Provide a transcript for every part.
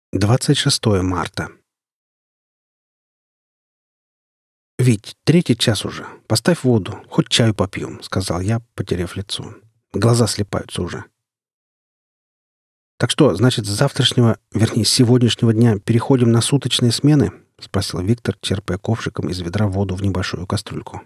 26 марта. «Вить, 3-й час уже. Поставь воду. Хоть чаю попьем», — сказал я, потеряв лицо. Глаза слипаются уже. «Так что, значит, с завтрашнего, вернее, с сегодняшнего дня переходим на суточные смены?» — спросил Виктор, черпая ковшиком из ведра воду в небольшую кастрюльку.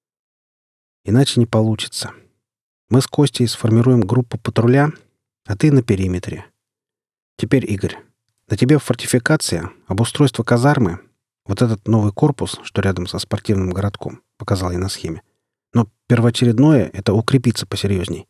«Иначе не получится. Мы с Костей сформируем группу патруля, а ты на периметре. Теперь, Игорь, на тебе фортификация, обустройство казармы, вот этот новый корпус, что рядом со спортивным городком», — показал я на схеме. «Но первоочередное — это укрепиться посерьезней».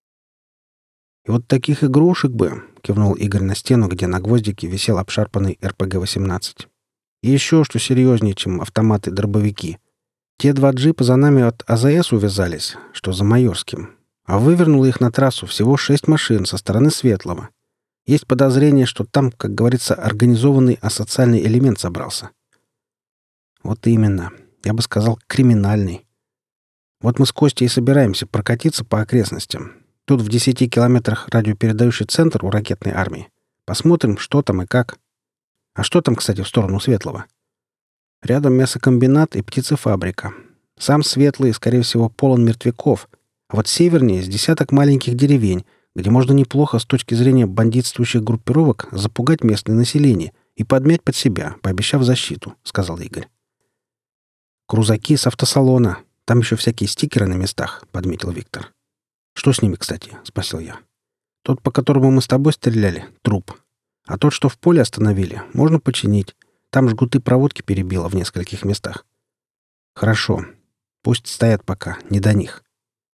«И вот таких игрушек бы», — кивнул Игорь на стену, где на гвоздике висел обшарпанный РПГ-18. «И еще что серьезнее, чем автоматы-дробовики. Те 2 джипа за нами от АЗС увязались, что за Майорским, а вывернуло их на трассу всего 6 машин со стороны Светлого. Есть подозрение, что там, как говорится, организованный асоциальный элемент собрался». «Вот именно. Я бы сказал, криминальный. Вот мы с Костей и собираемся прокатиться по окрестностям. Тут в 10 километрах радиопередающий центр у ракетной армии. Посмотрим, что там и как. А что там, кстати, в сторону Светлого? Рядом мясокомбинат и птицефабрика. Сам Светлый, скорее всего, полон мертвяков. А вот севернее с десяток маленьких деревень, где можно неплохо с точки зрения бандитствующих группировок запугать местное население и подмять под себя, пообещав защиту», — сказал Игорь. «Крузаки с автосалона. Там еще всякие стикеры на местах», — подметил Виктор. «Что с ними, кстати?» — спросил я. «Тот, по которому мы с тобой стреляли, — труп. А тот, что в поле остановили, можно починить. Там жгуты проводки перебило в нескольких местах». «Хорошо. Пусть стоят пока. Не до них».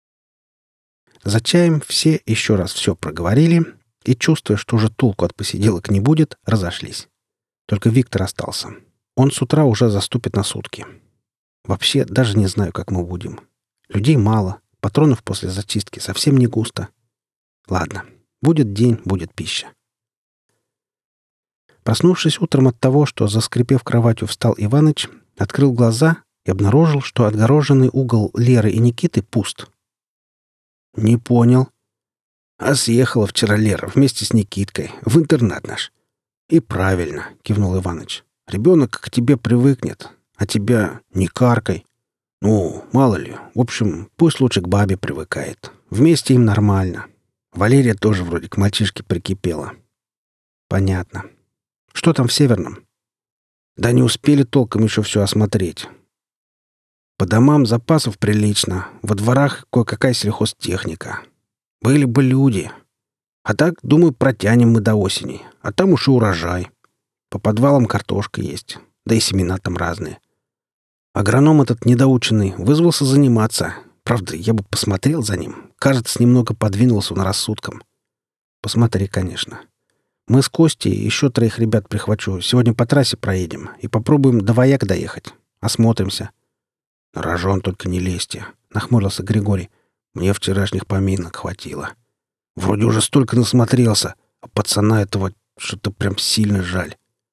За чаем все еще раз все проговорили и, чувствуя, что уже толку от посиделок не будет, разошлись. Только Виктор остался. Он с утра уже заступит на сутки. Вообще, даже не знаю, как мы будем. Людей мало, патронов после зачистки совсем не густо. Ладно, будет день, будет пища. Проснувшись утром от того, что, заскрипев кроватью, встал Иваныч, открыл глаза и обнаружил, что отгороженный угол Леры и Никиты пуст. «Не понял». «А съехала вчера Лера вместе с Никиткой в интернат наш». «И правильно», — кивнул Иваныч. «Ребенок к тебе привыкнет, а тебя не каркай. Ну, мало ли. В общем, пусть лучше к бабе привыкает. Вместе им нормально. Валерия тоже вроде к мальчишке прикипела». «Понятно. Что там в Северном?» «Да не успели толком еще все осмотреть. По домам запасов прилично, во дворах кое-какая сельхозтехника. Были бы люди. А так, думаю, протянем мы до осени, а там уж и урожай. По подвалам картошка есть, да и семена там разные. Агроном этот недоученный вызвался заниматься. Правда, я бы посмотрел за ним. Кажется, немного подвинулся он рассудком». «Посмотри, конечно. Мы с Костей и еще 3 ребят прихвачу. Сегодня по трассе проедем и попробуем до Вояк доехать. Осмотримся». «На рожон только не лезьте», — нахмурился Григорий. «Мне вчерашних поминок хватило. Вроде уже столько насмотрелся, а пацана этого что-то прям сильно жаль.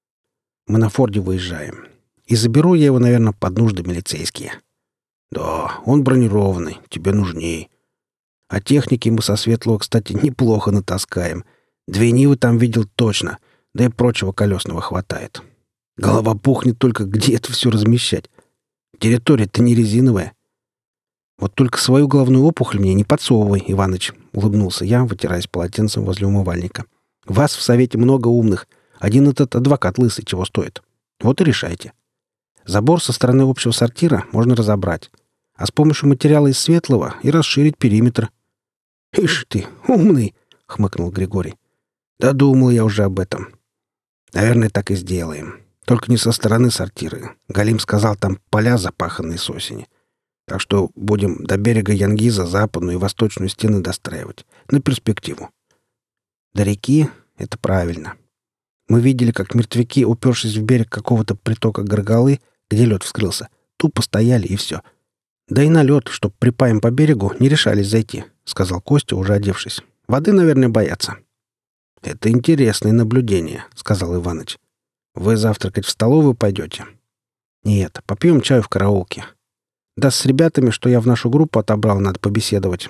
Мы на Форде выезжаем. И заберу я его, наверное, под нужды милицейские». «Да, он бронированный, тебе нужней. А техники мы со Светлого, кстати, неплохо натаскаем. 2 Нивы там видел точно, да и прочего колесного хватает. Голова пухнет только, где это все размещать. Территория-то не резиновая». «Вот только свою головную опухоль мне не подсовывай, Иваныч», — улыбнулся я, вытираясь полотенцем возле умывальника. «Вас в совете много умных. Один этот адвокат лысый чего стоит. Вот и решайте. Забор со стороны общего сортира можно разобрать, а с помощью материала из Светлого и расширить периметр». «Ишь ты, умный!» — хмыкнул Григорий. «Да думал я уже об этом. Наверное, так и сделаем. Только не со стороны сортира. Галим сказал, там поля запаханные с осени. Так что будем до берега Янгиза западную и восточную стены достраивать. На перспективу. До реки — это правильно. Мы видели, как мертвяки, упершись в берег какого-то притока Горгалы, где лед вскрылся, тупо стояли и все. Да и на лед, чтоб припаем по берегу, не решались зайти», — сказал Костя, уже одевшись. «Воды, наверное, боятся». «Это интересное наблюдение», — сказал Иваныч. «Вы завтракать в столовую пойдете?» «Нет, попьем чаю в караулке. Да с ребятами, что я в нашу группу отобрал, надо побеседовать».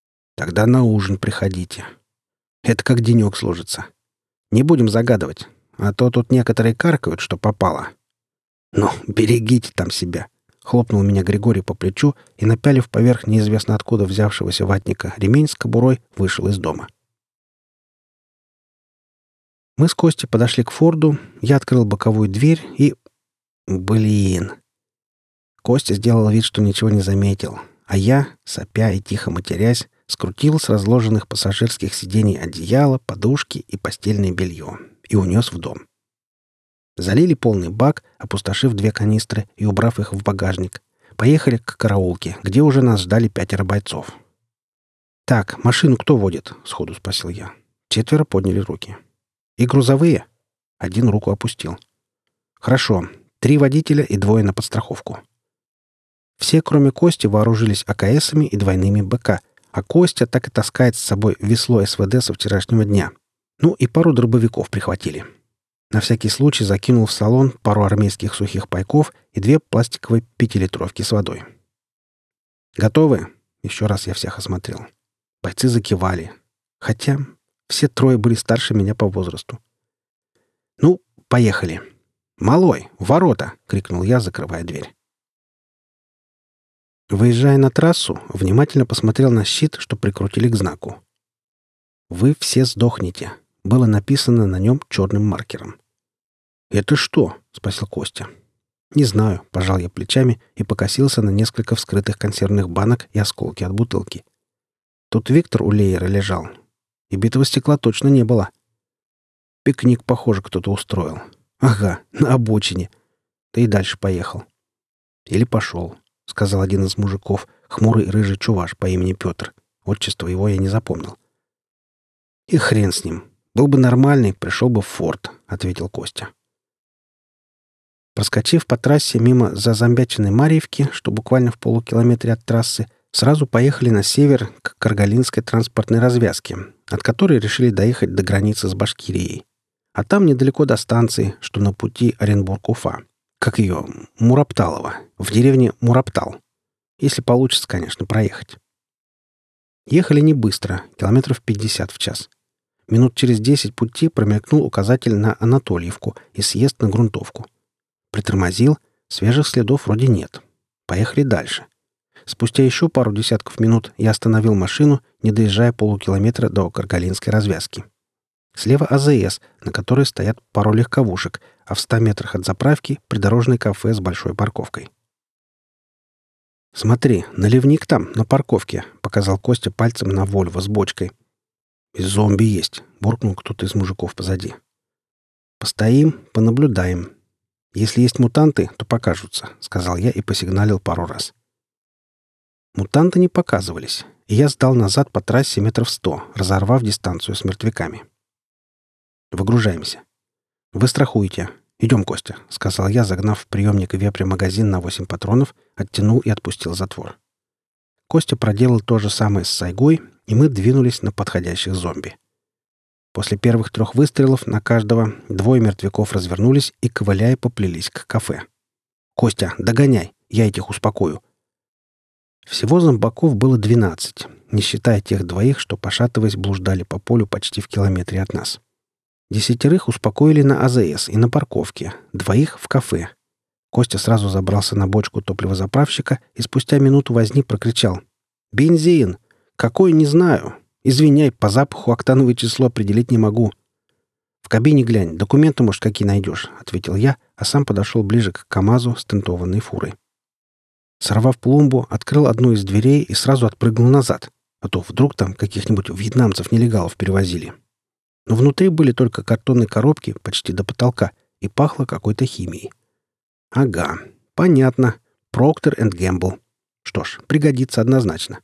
«Тогда на ужин приходите. Это как денек сложится. Не будем загадывать. а то тут некоторые каркают, что попало». «Ну, берегите там себя!» — хлопнул меня Григорий по плечу и, напялив поверх неизвестно откуда взявшегося ватника ремень с кобурой, вышел из дома. Мы с Костей подошли к Форду, я открыл боковую дверь и... Блин! Костя сделал вид, что ничего не заметил, а я, сопя и тихо матерясь, скрутил с разложенных пассажирских сидений одеяло, подушки и постельное белье и унес в дом. Залили полный бак, опустошив 2 канистры и убрав их в багажник. Поехали к караулке, где уже нас ждали 5 бойцов. «Так, машину кто водит?» — сходу спросил я. 4 подняли руки. «И грузовые?» 1 руку опустил. «Хорошо. 3 водителя и 2 на подстраховку». Все, кроме Кости, вооружились АКСами и двойными БК, а Костя так и таскает с собой весло СВД со вчерашнего дня. Ну и пару дробовиков прихватили. На всякий случай закинул в салон пару армейских сухих пайков и 2 пластиковые 5-литровки с водой. «Готовы?» — еще раз я всех осмотрел. Бойцы закивали. Хотя все 3 были старше меня по возрасту. «Ну, поехали!» «Малой, в ворота!» — крикнул я, закрывая дверь. Выезжая на трассу, внимательно посмотрел на щит, что прикрутили к знаку. «Вы все сдохнете», — было написано на нем черным маркером. «Это что?» — спросил Костя. «Не знаю», — пожал я плечами и покосился на несколько вскрытых консервных банок и осколки от бутылки. Тут Виктор у Леера лежал, и битого стекла точно не было. Пикник, похоже, кто-то устроил. Ага, на обочине. Да и дальше поехал. Или пошел. — сказал один из мужиков, хмурый рыжий чуваш по имени Петр. Отчество его я не запомнил. «И хрен с ним. Был бы нормальный, пришел бы в форт», — ответил Костя. Проскочив по трассе мимо зазомбяченной Марьевки, что буквально в полукилометре от трассы, сразу поехали на север к Каргалинской транспортной развязке, от которой решили доехать до границы с Башкирией. А там недалеко до станции, что на пути Оренбург-Уфа. Как ее? Мурапталова. В деревне Мураптал. Если получится, конечно, проехать. Ехали не быстро, километров 50 в час. Минут через 10 пути промелькнул указатель на Анатольевку и съезд на грунтовку. Притормозил, свежих следов вроде нет. Поехали дальше. Спустя еще пару десятков минут я остановил машину, не доезжая полукилометра до Каргалинской развязки. Слева АЗС, на которой стоят пару легковушек, а в 100 метрах от заправки придорожное кафе с большой парковкой. «Смотри, наливник там, на парковке», — показал Костя пальцем на «Вольво» с бочкой. «И зомби есть», — буркнул кто-то из мужиков позади. «Постоим, понаблюдаем. Если есть мутанты, то покажутся», — сказал я и посигналил пару раз. Мутанты не показывались, и я сдал назад по трассе метров 100, разорвав дистанцию с мертвяками. «Выгружаемся. Вы страхуете. Идем, Костя», — сказал я, загнав в приемник вепря магазин на 8 патронов, оттянул и отпустил затвор. Костя проделал то же самое с сайгой, и мы двинулись на подходящих зомби. После первых 3 выстрелов на каждого 2 мертвяков развернулись и, ковыляя, поплелись к кафе. «Костя, догоняй! Я этих успокою!» Всего зомбаков было 12, не считая тех 2, что, пошатываясь, блуждали по полю почти в километре от нас. 10 успокоили на АЗС и на парковке, 2 в кафе. Костя сразу забрался на бочку топливозаправщика и спустя минуту возни прокричал: «Бензин! Какой, не знаю. Извиняй, по запаху октановое число определить не могу». «В кабине глянь, документы, может, какие найдешь», — ответил я, а сам подошел ближе к КамАЗу с тентованной фурой. Сорвав пломбу, открыл одну из дверей и сразу отпрыгнул назад, а то вдруг там каких-нибудь вьетнамцев-нелегалов перевозили. Но внутри были только картонные коробки почти до потолка и пахло какой-то химией. Ага, понятно. Procter & Gamble. Что ж, пригодится однозначно.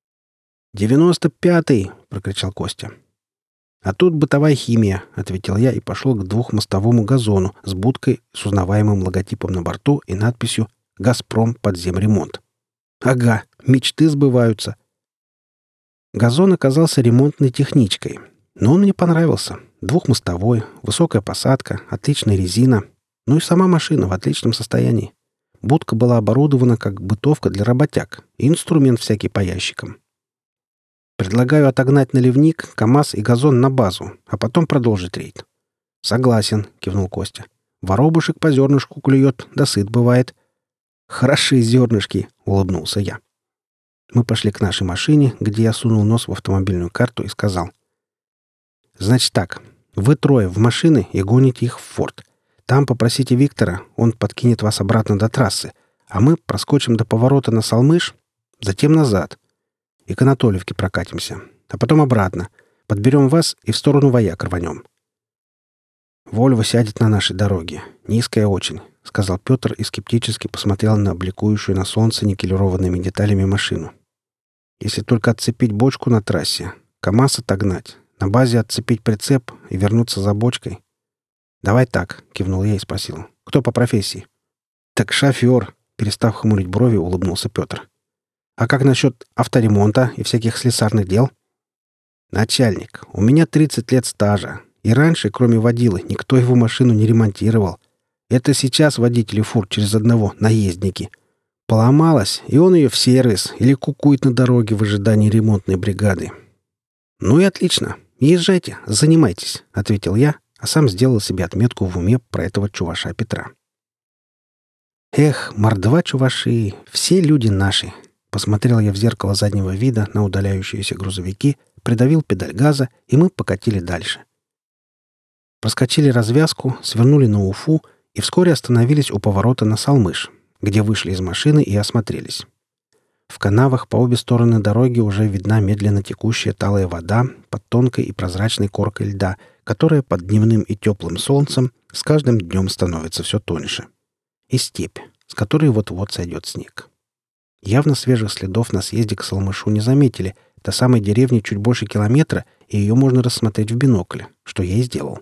«95-й!» — прокричал Костя. «А тут бытовая химия», — ответил я и пошел к двухмостовому газону с будкой с узнаваемым логотипом на борту и надписью «Газпром подземремонт». Ага, мечты сбываются. Газон оказался ремонтной техничкой, но он мне понравился. Двухмостовой, высокая посадка, отличная резина, ну и сама машина в отличном состоянии. Будка была оборудована как бытовка для работяг и инструмент всякий по ящикам. «Предлагаю отогнать наливник, КамАЗ и газон на базу, а потом продолжить рейд. «Согласен», — кивнул Костя. «Воробушек по зернышку клюет, да сыт бывает». «Хороши зернышки», — улыбнулся я. Мы пошли к нашей машине, где я сунул нос в автомобильную карту и сказал. «Значит так, вы трое в машины и гоните их в форт. Там попросите Виктора, он подкинет вас обратно до трассы, а мы проскочим до поворота на Салмыш, затем назад. И к Анатольевке прокатимся, а потом обратно. Подберем вас и в сторону Вояк рванем». «Вольво сядет на нашей дороге. Низкая очень», — сказал Петр и скептически посмотрел на бликующую на солнце никелированными деталями машину. «Если только отцепить бочку на трассе, КамАЗ отогнать, на базе отцепить прицеп и вернуться за бочкой». «Давай так», — кивнул я и спросил. «Кто по профессии?» «Так шофер», — перестав хмурить брови, улыбнулся Петр. «А как насчет авторемонта и всяких слесарных дел?» «Начальник, у меня 30 лет стажа. И раньше, кроме водилы, никто его машину не ремонтировал. Это сейчас водители фур через одного наездники. Поломалась, и он ее в сервис или кукует на дороге в ожидании ремонтной бригады». «Ну и отлично. Езжайте, занимайтесь», — ответил я, а сам сделал себе отметку в уме про этого чуваша Петра. «Эх, мордва чуваши, все люди наши!» Посмотрел я в зеркало заднего вида на удаляющиеся грузовики, придавил педаль газа, и мы покатили дальше. Проскочили развязку, свернули на Уфу и вскоре остановились у поворота на Салмыш, где вышли из машины и осмотрелись. В канавах по обе стороны дороги уже видна медленно текущая талая вода под тонкой и прозрачной коркой льда, которая под дневным и теплым солнцем с каждым днем становится все тоньше. И степь, с которой вот-вот сойдет снег. Явно свежих следов на съезде к Салмышу не заметили. До самой деревни чуть больше километра, и ее можно рассмотреть в бинокле, что я и сделал.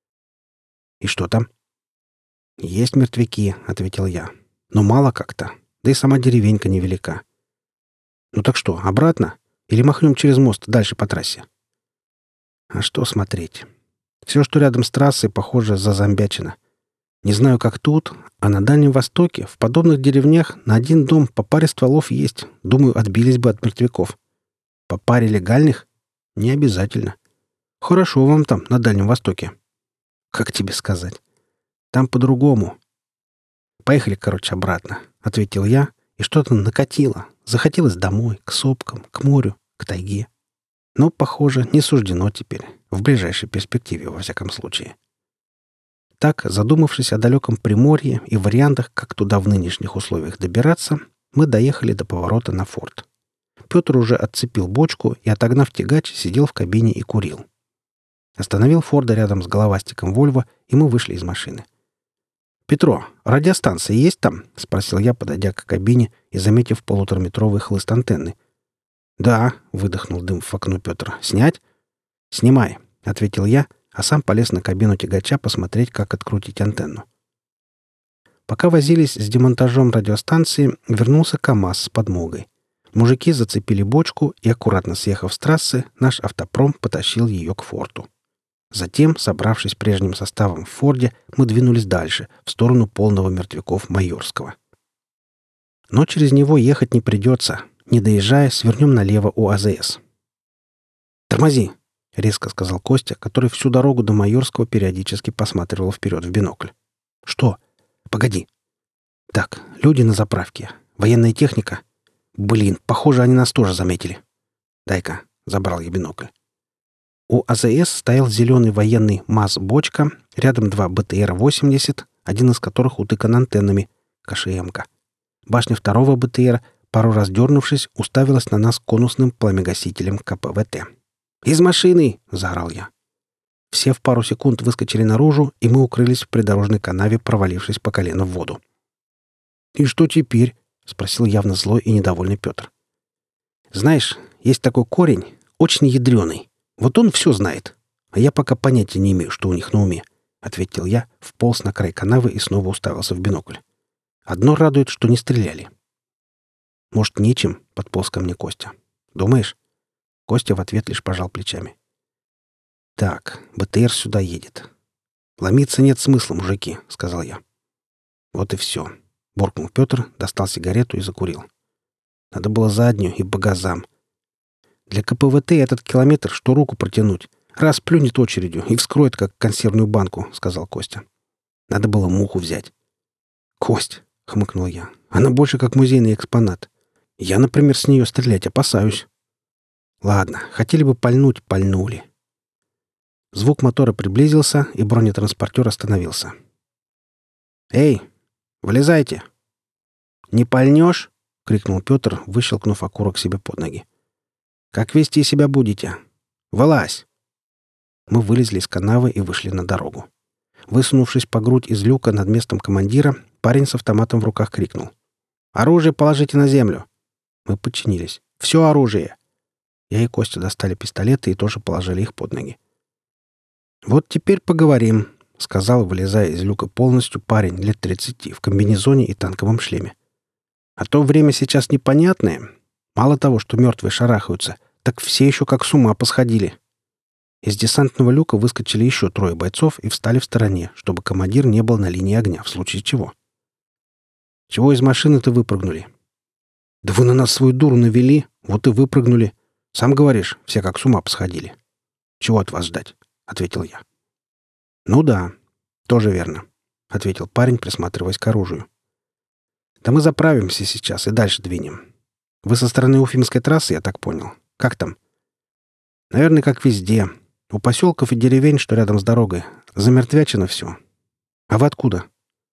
«И что там?» «Есть мертвяки», — ответил я. «Но мало как-то. Да и сама деревенька невелика». «Ну так что, обратно? Или махнем через мост дальше по трассе?» «А что смотреть? Все, что рядом с трассой, похоже, зазомбячено. Не знаю, как тут, а на Дальнем Востоке, в подобных деревнях, на один дом по паре стволов есть. Думаю, отбились бы от мертвяков. По паре легальных? Не обязательно. Хорошо вам там, на Дальнем Востоке. Как тебе сказать? Там по-другому. Поехали, короче, обратно, — ответил я, и что-то накатило. Захотелось домой, к сопкам, к морю, к тайге. Но, похоже, не суждено теперь, в ближайшей перспективе, во всяком случае. Так, задумавшись о далеком Приморье и вариантах, как туда в нынешних условиях добираться, мы доехали до поворота на форт. Петр уже отцепил бочку и, отогнав тягач, сидел в кабине и курил. Остановил Форда рядом с головастиком Вольво, и мы вышли из машины. «Петро, радиостанция есть там?» — спросил я, подойдя к кабине и заметив полутораметровый хлыст антенны. «Да», — выдохнул дым в окно Петр. «Снять?» «Снимай», — ответил я, а сам полез на кабину тягача посмотреть, как открутить антенну. Пока возились с демонтажом радиостанции, вернулся КамАЗ с подмогой. Мужики зацепили бочку, и, аккуратно съехав с трассы, наш автопром потащил ее к форту. Затем, собравшись прежним составом в Форде, мы двинулись дальше, в сторону полного мертвяков Майорского. Но через него ехать не придется. Не доезжая, свернем налево у АЗС. «Тормози!» — резко сказал Костя, который всю дорогу до Майорского периодически посматривал вперед в бинокль. «Что? Погоди. Так, люди на заправке. Военная техника. Блин, похоже, они нас тоже заметили. Дай-ка», — забрал я бинокль. У АЗС стоял зеленый военный МАЗ-бочка, рядом два БТР-80, один из которых утыкан антеннами, КШМ-ка. Башня второго БТР, пару раз дернувшись, уставилась на нас конусным пламегасителем КПВТ. «Из машины!» — заорал я. Все в пару секунд выскочили наружу, и мы укрылись в придорожной канаве, провалившись по колено в воду. «И что теперь?» — спросил явно злой и недовольный Петр. «Знаешь, есть такой корень, очень ядреный. Вот он все знает, а я пока понятия не имею, что у них на уме», — ответил я, вполз на край канавы и снова уставился в бинокль. «Одно радует, что не стреляли». «Может, нечем?» — подполз ко мне Костя. «Думаешь?» Костя в ответ лишь пожал плечами. «Так, БТР сюда едет. Ломиться нет смысла, мужики», — сказал я. «Вот и все», — буркнул Петр, достал сигарету и закурил. «Надо было заднюю и по газам. Для КПВТ этот километр, что руку протянуть, Раз плюнет очередью и вскроет, как консервную банку», — сказал Костя. «Надо было муху взять». «Кость», — хмыкнул я, — «она больше как музейный экспонат. Я, например, с нее стрелять опасаюсь». «Ладно, хотели бы пальнуть — пальнули». Звук мотора приблизился, и бронетранспортер остановился. «Эй, вылезайте!» «Не пальнешь?» — крикнул Петр, выщелкнув окурок себе под ноги. «Как вести себя будете? Вылазь!» Мы вылезли из канавы и вышли на дорогу. Высунувшись по грудь из люка над местом командира, парень с автоматом в руках крикнул: «Оружие положите на землю!» Мы подчинились. «Все оружие!» Я и Костя достали пистолеты и тоже положили их под ноги. «Вот теперь поговорим», — сказал, вылезая из люка полностью парень лет 30 в комбинезоне и танковом шлеме. «А то время сейчас непонятное. Мало того, что мертвые шарахаются, так все еще как с ума посходили». Из десантного люка выскочили еще 3 бойцов и встали в стороне, чтобы командир не был на линии огня, в случае чего. «Чего из машины-то выпрыгнули?» «Да вы на нас свою дуру навели, вот и выпрыгнули. Сам говоришь, все как с ума посходили». «Чего от вас ждать?» — ответил я. «Ну да, тоже верно», — ответил парень, присматриваясь к оружию. «Да мы заправимся сейчас и дальше двинем. Вы со стороны Уфимской трассы, я так понял. Как там?» «Наверное, как везде. У поселков и деревень, что рядом с дорогой, замертвячено все. А вы откуда?»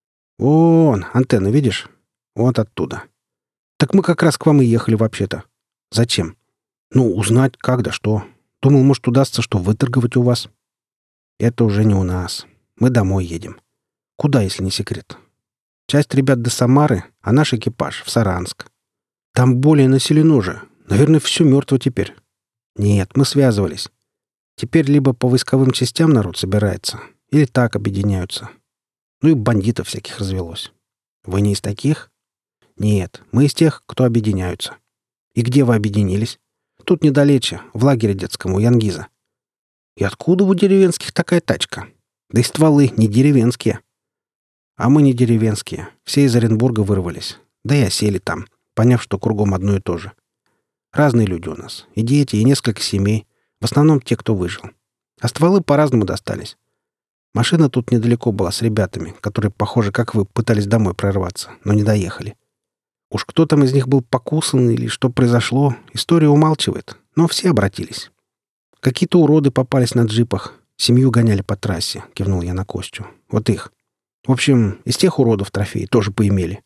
«Вон, антенна, видишь? Вот оттуда». «Так мы как раз к вам и ехали вообще-то». «Зачем?» «Ну, узнать, как да что. Думал, может, удастся что выторговать у вас». «Это уже не у нас. Мы домой едем». «Куда, если не секрет?» «Часть ребят до Самары, а наш экипаж — в Саранск. Там более населено же. Наверное, все мертво теперь». «Нет, мы связывались. Теперь либо по войсковым частям народ собирается, или так объединяются. Ну и бандитов всяких развелось. Вы не из таких?» «Нет, мы из тех, кто объединяются». «И где вы объединились?» «Тут недалече, в лагере детском у Янгиза». «И откуда у деревенских такая тачка? Да и стволы не деревенские». «А мы не деревенские. Все из Оренбурга вырвались. Да и осели там, поняв, что кругом одно и то же. Разные люди у нас. И дети, и несколько семей. В основном те, кто выжил. А стволы по-разному достались. Машина тут недалеко была с ребятами, которые, похоже, как вы, пытались домой прорваться, но не доехали. Уж кто там из них был покусан или что произошло, история умалчивает, но все обратились. Какие-то уроды попались на джипах, семью гоняли по трассе, кивнул я на Костю. Вот их. В общем, из тех уродов трофеи тоже поимели.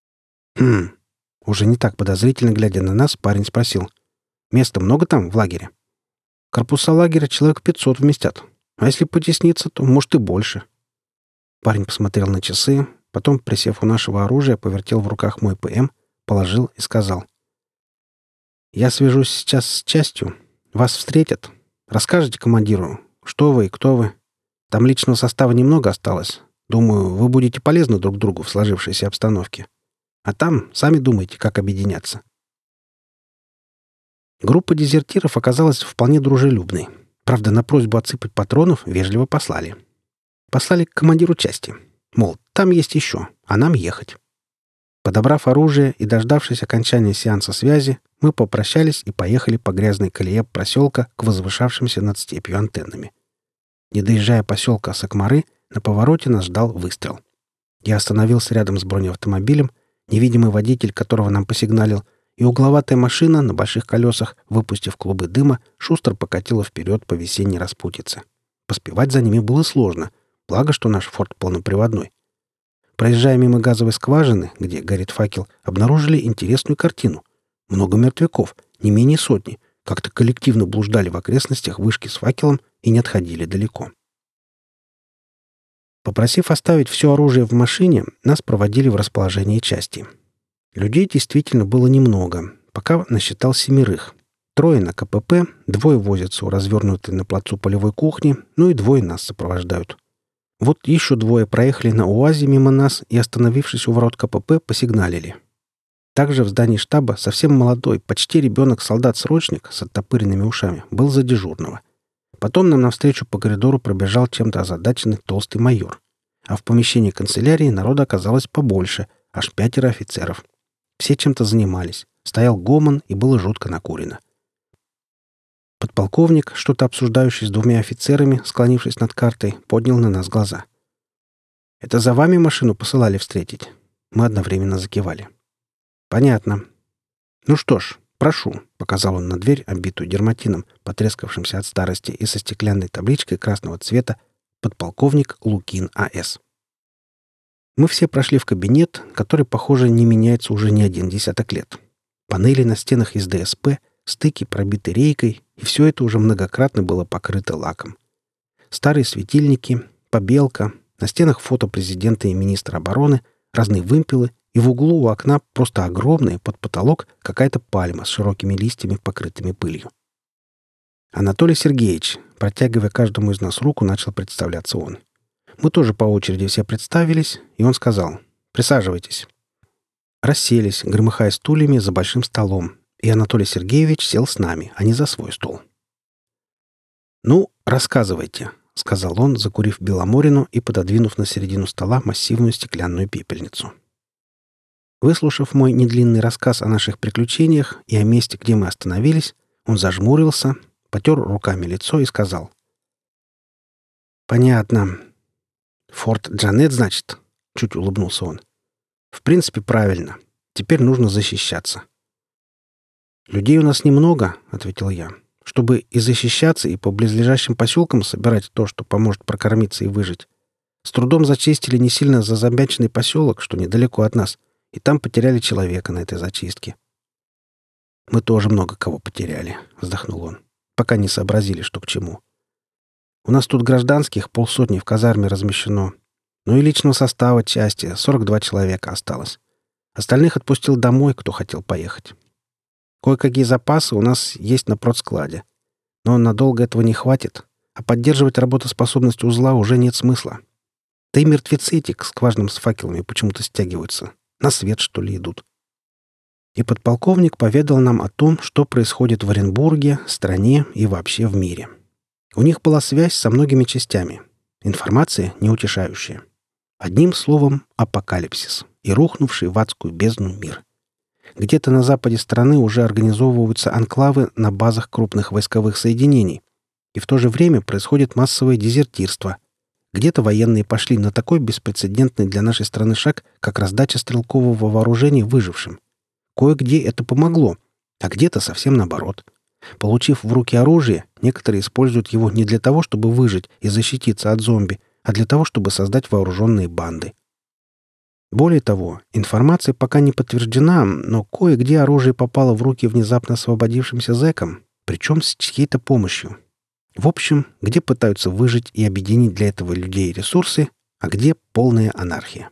Хм. Уже не так подозрительно глядя на нас, парень спросил: места много там в лагере? Корпуса лагеря человек 500 вместят. А если потесниться, то, может, и больше. Парень посмотрел на часы, потом, присев у нашего оружия, повертел в руках мой ПМ, положил и сказал: «Я свяжусь сейчас с частью. Вас встретят. Расскажете командиру, что вы и кто вы. Там личного состава немного осталось. Думаю, вы будете полезны друг другу в сложившейся обстановке. А там сами думайте, как объединяться». Группа дезертиров оказалась вполне дружелюбной. Правда, на просьбу отсыпать патронов вежливо послали. Послали к командиру части. Мол, там есть еще, а нам ехать. Подобрав оружие и дождавшись окончания сеанса связи, мы попрощались и поехали по грязной колее проселка к возвышавшимся над степью антеннами. Не доезжая поселка Сакмары, на повороте нас ждал выстрел. Я остановился рядом с бронеавтомобилем, невидимый водитель которого нам посигналил, и угловатая машина на больших колесах, выпустив клубы дыма, шустро покатила вперед по весенней распутице. Поспевать за ними было сложно, благо, что наш «Форд» полноприводной. Проезжая мимо газовой скважины, где горит факел, обнаружили интересную картину. Много мертвяков, не менее сотни, как-то коллективно блуждали в окрестностях вышки с факелом и не отходили далеко. Попросив оставить все оружие в машине, нас проводили в расположение части. Людей действительно было немного, пока насчитал 7. 3 на КПП, 2 возятся у развернутой на плацу полевой кухни, ну и 2 нас сопровождают. Вот еще 2 проехали на УАЗе мимо нас и, остановившись у ворот КПП, посигналили. Также в здании штаба совсем молодой, почти ребенок-солдат-срочник с оттопыренными ушами был за дежурного. Потом нам навстречу по коридору пробежал чем-то озадаченный толстый майор. А в помещении канцелярии народа оказалось побольше, аж 5 офицеров. Все чем-то занимались. Стоял гомон и было жутко накурено. Подполковник, что-то обсуждающий с двумя офицерами, склонившись над картой, поднял на нас глаза. «Это за вами машину посылали встретить?» Мы одновременно закивали. «Понятно. Ну что ж, прошу», — показал он на дверь, оббитую дерматином, потрескавшимся от старости и со стеклянной табличкой красного цвета «Подполковник Лукин А.С.». Мы все прошли в кабинет, который, похоже, не меняется уже не один десяток лет. Панели на стенах из ДСП, стыки пробиты рейкой, и все это уже многократно было покрыто лаком. Старые светильники, побелка, на стенах фото президента и министра обороны, разные вымпелы, и в углу у окна просто огромная под потолок какая-то пальма с широкими листьями, покрытыми пылью. «Анатолий Сергеевич», протягивая каждому из нас руку, начал представляться он. Мы тоже по очереди все представились, и он сказал: «Присаживайтесь». Расселись, громыхая стульями за большим столом, и Анатолий Сергеевич сел с нами, а не за свой стол. «Ну, рассказывайте», — сказал он, закурив беломорину и пододвинув на середину стола массивную стеклянную пепельницу. Выслушав мой недлинный рассказ о наших приключениях и о месте, где мы остановились, он зажмурился, потер руками лицо и сказал: «Понятно. Форт Джанет, значит?» — чуть улыбнулся он. «В принципе, правильно. Теперь нужно защищаться». «Людей у нас немного», — ответил я, «чтобы и защищаться, и по близлежащим поселкам собирать то, что поможет прокормиться и выжить. С трудом зачистили не сильно зазомбяченный поселок, что недалеко от нас, и там потеряли человека на этой зачистке». «Мы тоже много кого потеряли», — вздохнул он, «пока не сообразили, что к чему. У нас тут гражданских 50 в казарме размещено. Ну и личного состава части 42 человека осталось. Остальных отпустил домой, кто хотел поехать. Кое-какие запасы у нас есть на продскладе. Но надолго этого не хватит, а поддерживать работоспособность узла уже нет смысла. Да и мертвецы эти к скважинам с факелами почему-то стягиваются. На свет, что ли, идут». И подполковник поведал нам о том, что происходит в Оренбурге, стране и вообще в мире. У них была связь со многими частями. Информация неутешающая. Одним словом, апокалипсис и рухнувший в адскую бездну мир. Где-то на западе страны уже организовываются анклавы на базах крупных войсковых соединений. И в то же время происходит массовое дезертирство. Где-то военные пошли на такой беспрецедентный для нашей страны шаг, как раздача стрелкового вооружения выжившим. Кое-где это помогло, а где-то совсем наоборот. Получив в руки оружие, некоторые используют его не для того, чтобы выжить и защититься от зомби, а для того, чтобы создать вооруженные банды. Более того, информация пока не подтверждена, но кое-где оружие попало в руки внезапно освободившимся зэкам, причем с чьей-то помощью. В общем, где пытаются выжить и объединить для этого людей и ресурсы, а где полная анархия.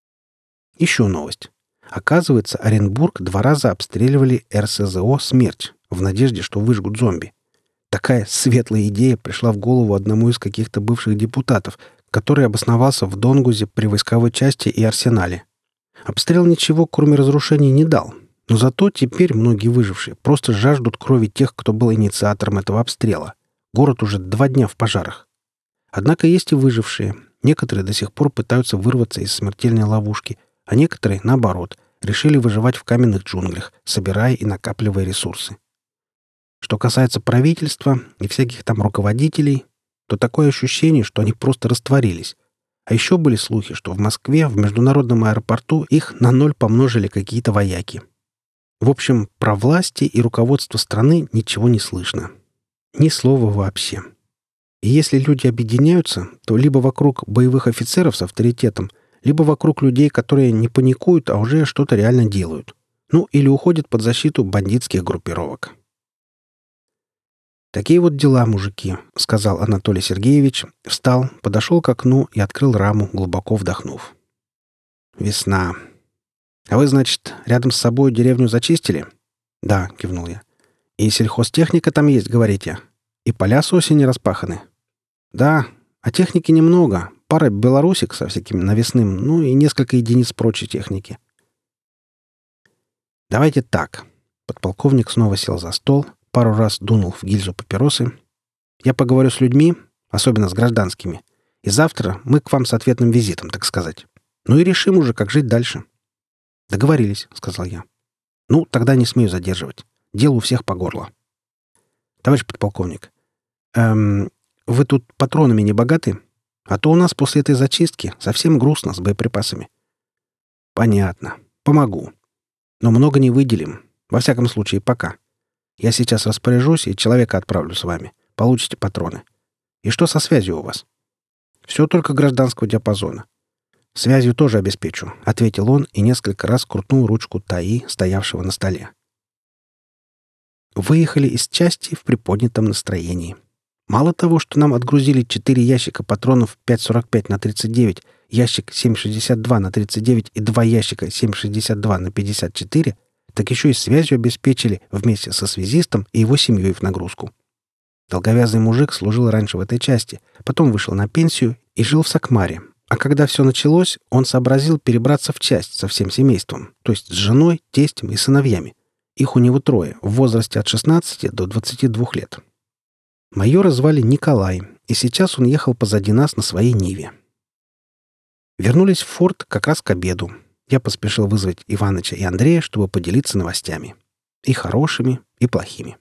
Еще новость. Оказывается, Оренбург 2 раза обстреливали РСЗО «Смерч» в надежде, что выжгут зомби. Такая светлая идея пришла в голову одному из каких-то бывших депутатов, который обосновался в Донгузе при войсковой части и арсенале. Обстрел ничего, кроме разрушений, не дал. Но зато теперь многие выжившие просто жаждут крови тех, кто был инициатором этого обстрела. Город уже 2 дня в пожарах. Однако есть и выжившие. Некоторые до сих пор пытаются вырваться из смертельной ловушки, а некоторые, наоборот, решили выживать в каменных джунглях, собирая и накапливая ресурсы. Что касается правительства и всяких там руководителей, то такое ощущение, что они просто растворились. А еще были слухи, что в Москве, в международном аэропорту, их на 0 помножили какие-то вояки. В общем, про власти и руководство страны ничего не слышно. Ни слова вообще. И если люди объединяются, то либо вокруг боевых офицеров с авторитетом, либо вокруг людей, которые не паникуют, а уже что-то реально делают. Ну, или уходят под защиту бандитских группировок. «Такие вот дела, мужики», — сказал Анатолий Сергеевич, встал, подошел к окну и открыл раму, глубоко вдохнув. «Весна. А вы, значит, рядом с собой деревню зачистили?» «Да», — кивнул я. «И сельхозтехника там есть, говорите? И поля с осени распаханы?» «Да, а техники немного. Пара белорусик со всяким навесным, ну и несколько единиц прочей техники». «Давайте так». Подполковник снова сел за стол, пару раз дунул в гильзу папиросы. «Я поговорю с людьми, особенно с гражданскими, и завтра мы к вам с ответным визитом, так сказать. Ну и решим уже, как жить дальше». «Договорились», — сказал я. «Ну, тогда не смею задерживать. Дело у всех по горло». Товарищ подполковник, вы тут патронами не богаты? А то у нас после этой зачистки совсем грустно с боеприпасами». «Понятно. Помогу. Но много не выделим. Во всяком случае, пока. Я сейчас распоряжусь и человека отправлю с вами. Получите патроны. И что со связью у вас?» «Все только гражданского диапазона. Связью тоже обеспечу», — ответил он и несколько раз крутнул ручку ТАИ, стоявшего на столе. Выехали из части в приподнятом настроении. Мало того, что нам отгрузили 4 ящика патронов 5,45 на 39, ящик 7,62 на 39 и 2 ящика 7,62 на 54, так еще и связью обеспечили вместе со связистом и его семьей в нагрузку. Долговязый мужик служил раньше в этой части, потом вышел на пенсию и жил в Сакмаре. А когда все началось, он сообразил перебраться в часть со всем семейством, то есть с женой, тестем и сыновьями. Их у него 3, в возрасте от 16 до 22 лет. Майора звали Николай, и сейчас он ехал позади нас на своей Ниве. Вернулись в форт как раз к обеду. Я поспешил вызвать Иваныча и Андрея, чтобы поделиться новостями. И хорошими, и плохими.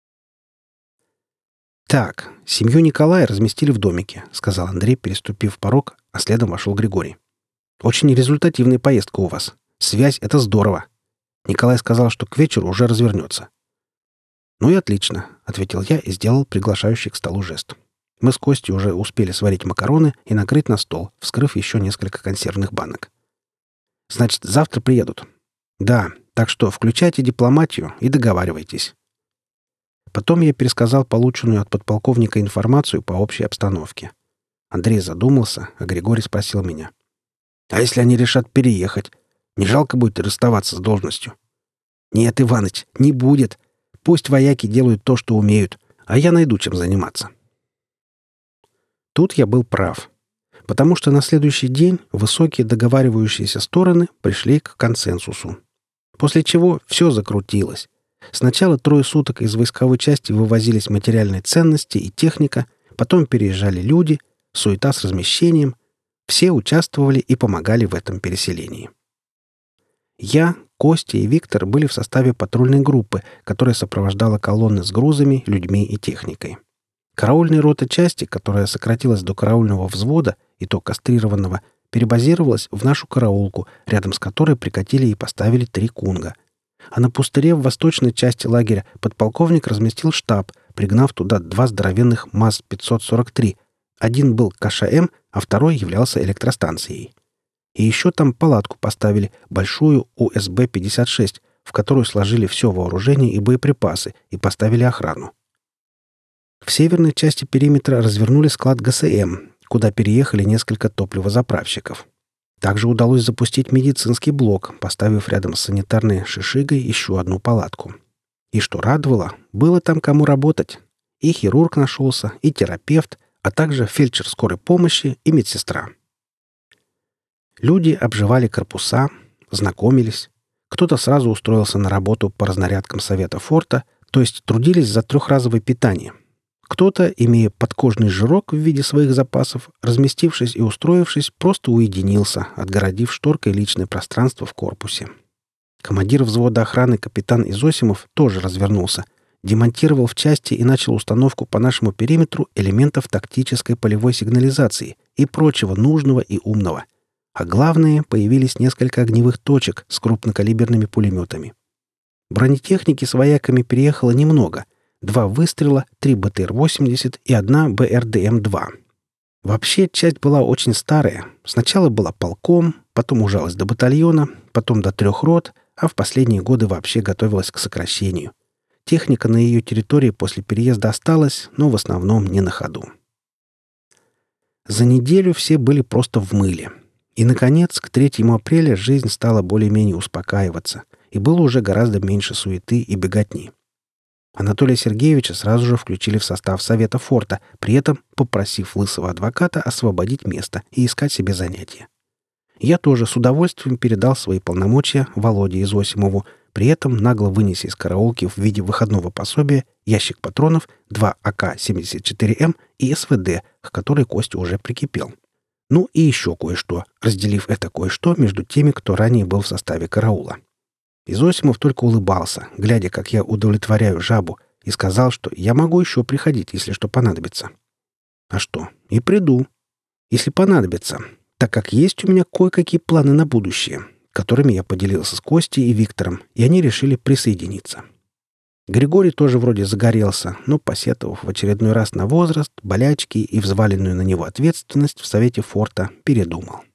«Так, семью Николая разместили в домике», — сказал Андрей, переступив порог, а следом вошел Григорий. «Очень результативная поездка у вас. Связь — это здорово. Николай сказал, что к вечеру уже развернется». «Ну и отлично», — ответил я и сделал приглашающий к столу жест. Мы с Костей уже успели сварить макароны и накрыть на стол, вскрыв еще несколько консервных банок. «Значит, завтра приедут?» «Да, так что включайте дипломатию и договаривайтесь». Потом я пересказал полученную от подполковника информацию по общей обстановке. Андрей задумался, а Григорий спросил меня. «А если они решат переехать? Не жалко будет расставаться с должностью?» «Нет, Иваныч, не будет. Пусть вояки делают то, что умеют, а я найду чем заниматься». Тут я был прав, потому что на следующий день высокие договаривающиеся стороны пришли к консенсусу. После чего все закрутилось. Сначала 3 суток из войсковой части вывозились материальные ценности и техника, потом переезжали люди, суета с размещением. Все участвовали и помогали в этом переселении. Я, Костя и Виктор были в составе патрульной группы, которая сопровождала колонны с грузами, людьми и техникой. Караульная рота части, которая сократилась до караульного взвода, и то кастрированного, перебазировалась в нашу караулку, рядом с которой прикатили и поставили 3 кунга. А на пустыре в восточной части лагеря подполковник разместил штаб, пригнав туда 2 здоровенных МАЗ-543. Один был КШМ, а второй являлся электростанцией. И еще там палатку поставили, большую УСБ-56, в которую сложили все вооружение и боеприпасы и поставили охрану. В северной части периметра развернули склад ГСМ, куда переехали несколько топливозаправщиков. Также удалось запустить медицинский блок, поставив рядом с санитарной шишигой еще одну палатку. И что радовало, было там кому работать. И хирург нашелся, и терапевт, а также фельдшер скорой помощи и медсестра. Люди обживали корпуса, знакомились. Кто-то сразу устроился на работу по разнарядкам совета форта, то есть трудились за 3-разовое питание. Кто-то, имея подкожный жирок в виде своих запасов, разместившись и устроившись, просто уединился, отгородив шторкой личное пространство в корпусе. Командир взвода охраны капитан Изосимов тоже развернулся, демонтировал в части и начал установку по нашему периметру элементов тактической полевой сигнализации и прочего нужного и умного. А главное, появились несколько огневых точек с крупнокалиберными пулеметами. Бронетехники с вояками переехало немного. 2 выстрела, 3 БТР-80 и 1 БРДМ-2. Вообще, часть была очень старая. Сначала была полком, потом ужалась до батальона, потом до 3 рот, а в последние годы вообще готовилась к сокращению. Техника на ее территории после переезда осталась, но в основном не на ходу. За неделю все были просто в мыле. И, наконец, к 3 апреля жизнь стала более-менее успокаиваться, и было уже гораздо меньше суеты и беготни. Анатолия Сергеевича сразу же включили в состав Совета форта, при этом попросив лысого адвоката освободить место и искать себе занятия. Я тоже с удовольствием передал свои полномочия Володе Изосимову, при этом нагло вынеся из караулки в виде выходного пособия ящик патронов, 2 АК-74М и СВД, к которой Костя уже прикипел. Ну и еще кое-что, разделив это кое-что между теми, кто ранее был в составе караула. Изосимов только улыбался, глядя, как я удовлетворяю жабу, и сказал, что я могу еще приходить, если что понадобится. А что? И приду, если понадобится, так как есть у меня кое-какие планы на будущее, которыми я поделился с Костей и Виктором, и они решили присоединиться. Григорий тоже вроде загорелся, но, посетовав в очередной раз на возраст, болячки и взваленную на него ответственность в совете форта, передумал.